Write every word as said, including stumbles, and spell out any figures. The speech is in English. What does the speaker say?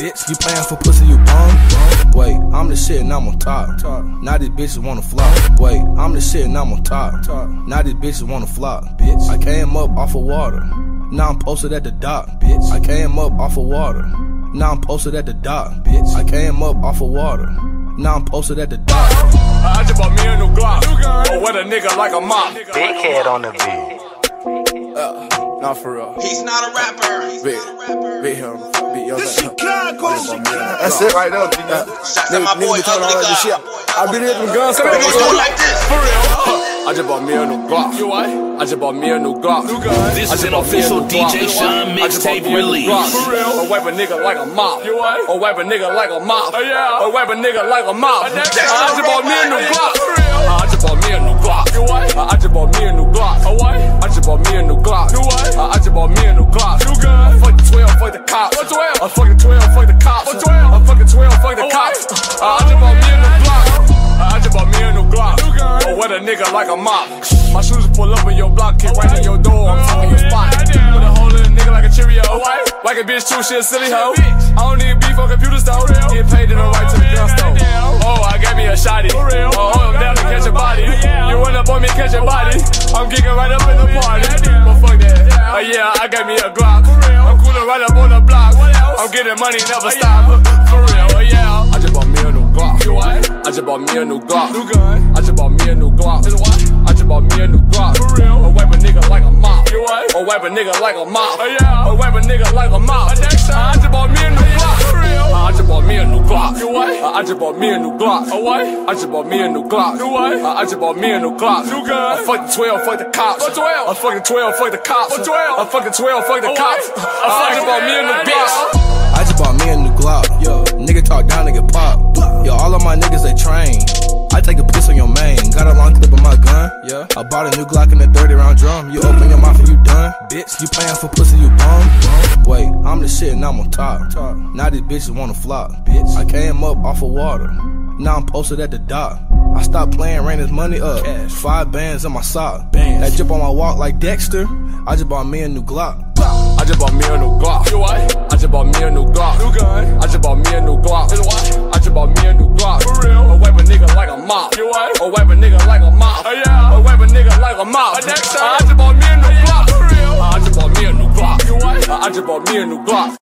Bitch, you playing for pussy, you bum? Wait, I'm the shit and I'm on top. Now these bitches wanna flop. Wait, I'm the shit and I'm on top. Now these bitches wanna flop. Bitch, I came up off of water. Now I'm posted at the dock. Bitch, I came up off of water. Now I'm posted at the dock. Bitch, I came up off of water. Now I'm posted at the dock. I just bought me a new Glock. Or with a nigga like a mop. Big head on the beat. Uh, not for real. He's not a rapper. He's Big, not a rapper. big him, big yo. This Chicago. That's it right there. Shots at my boy, ugly God. I been here from guns. Niggas do it like this. For real. I just bought me a new Glock. You what? I just bought me a new Glock. This is an official D J Sean mixtape release. For real. Or wipe a nigga like a mop. You what? Or wipe a nigga like a mop. Oh yeah. Or wipe a nigga like a mop. I just bought me a new Glock. I just bought me a new Glock. You what? I just bought me a new Glock. Oh what? I just bought me a new Glock. You what? I just bought me a new Glock. You good? I fuck the twelve, fuck the cops. What twelve? I fuck the twelve, fuck the cops. What twelve? I fuck the twelve, fuck the cops. I just bought me a new Glock. I just bought me a new Glock. Or with a nigga like a mop. My shoes pull up in your block, kick right in your door. I'm talking your spot. Put a hole in a nigga like a Cheerio. Like a bitch too, she a silly hoe. I don't need beef on computers though. Get paid to the right to the gun store. Oh, I got me a shotty. Oh, I'm down to catch a body. You run up on me, catch a body. I'm geeking right up in the party. But fuck that. Oh yeah, I got me a Glock. I'm coolin' right up on the block. I'm getting money, never stop. For real, oh yeah. I just bought me a new Glock. You what? I just bought me a new Glock. New gun. I just bought me a new Glock. I just bought me a new Glock. For real. Or wipe a nigga like a mop. You what? Or wipe a nigga like a mop. Oh yeah. Or wipe a nigga like a mop. I just bought me a new Glock. For real. I just bought me a new Glock. You what? I just bought me a new Glock. Oh what? I just bought me a new Glock. You what? I just bought me a new Glock. New gun. I fuck the twelve, fuck the cops. What twelve? I fuck the twelve, fuck the cops. What twelve? I fuck the twelve, fuck the cops. I just bought me a new Glock. I just bought me a new Glock. Yo, nigga talk down, nigga pop. Yo, all of my niggas they train. I take a piss on your main. Got a long clip of my gun. Yeah, I bought a new Glock in a thirty round drum. You open your mouth and you done. Bitch, you playing for pussy, you bum? Wait, I'm the shit and I'm on top. Now these bitches wanna flop. Bitch, I came up off of water. Now I'm posted at the dock. I stopped playing, ran this money up. Cash. Five bands in my sock. Bands. That jump on my walk like Dexter. I just bought me a new Glock. I just bought me a new Glock. You what? I just bought me a new Glock. New gun. I just bought me a new Glock. You what? I just bought me a new Glock. For real. Or wipe a nigga like a mop. You what? Or wipe a nigga like a mop. Oh yeah. Or wipe a nigga like a mop. I just bought me a new Glock. For real. I just bought me a new Glock. You what? I just bought me a new Glock.